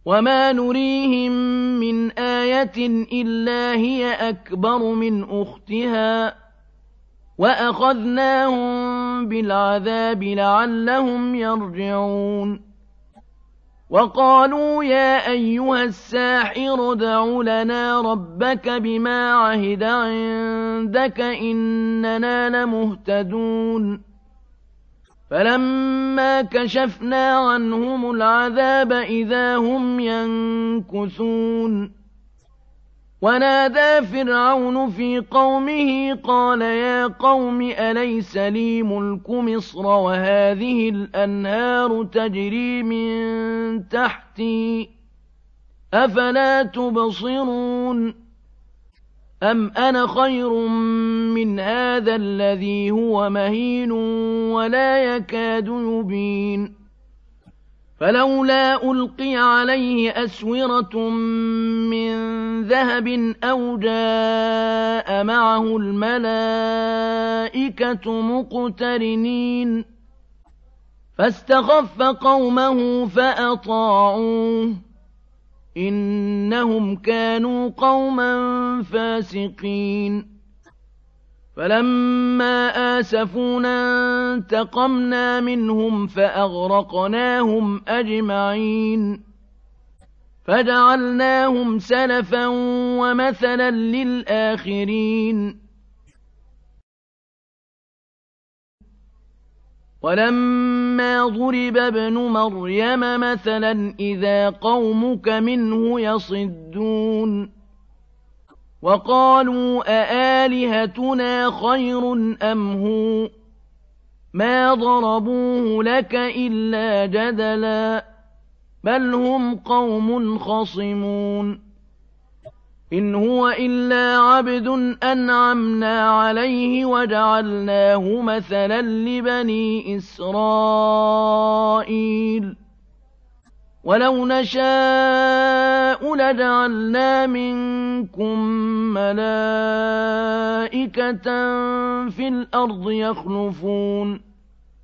وما نريهم من آية إلا هي أكبر من أختها وأخذناهم بالعذاب لعلهم يرجعون وقالوا يا أيها الساحر ادع لنا ربك بما عهد عندك إننا لمهتدون فلما كشفنا عنهم العذاب إذا هم ينكثون ونادى فرعون في قومه قال يا قوم أليس لي ملك مصر وهذه الأنهار تجري من تحتي أفلا تبصرون أم أنا خير من هذا الذي هو مهين ولا يكاد يبين فلولا ألقي عليه أسورة من ذهب أو جاء معه الملائكة مقترنين فاستخف قومه فأطاعوه إنهم كانوا قوما فاسقين فلما آسفونا انتقمنا منهم فأغرقناهم أجمعين فجعلناهم سلفا ومثلا للآخرين ولما ضرب ابن مريم مثلا إذا قومك منه يصدون وقالوا أآلهتنا خير أم هو ما ضربوه لك إلا جدلا بل هم قوم خصمون إن هو إلا عبد أنعمنا عليه وجعلناه مثلا لبني إسرائيل ولو نشاء لجعلنا منكم ملائكة في الأرض يخلفون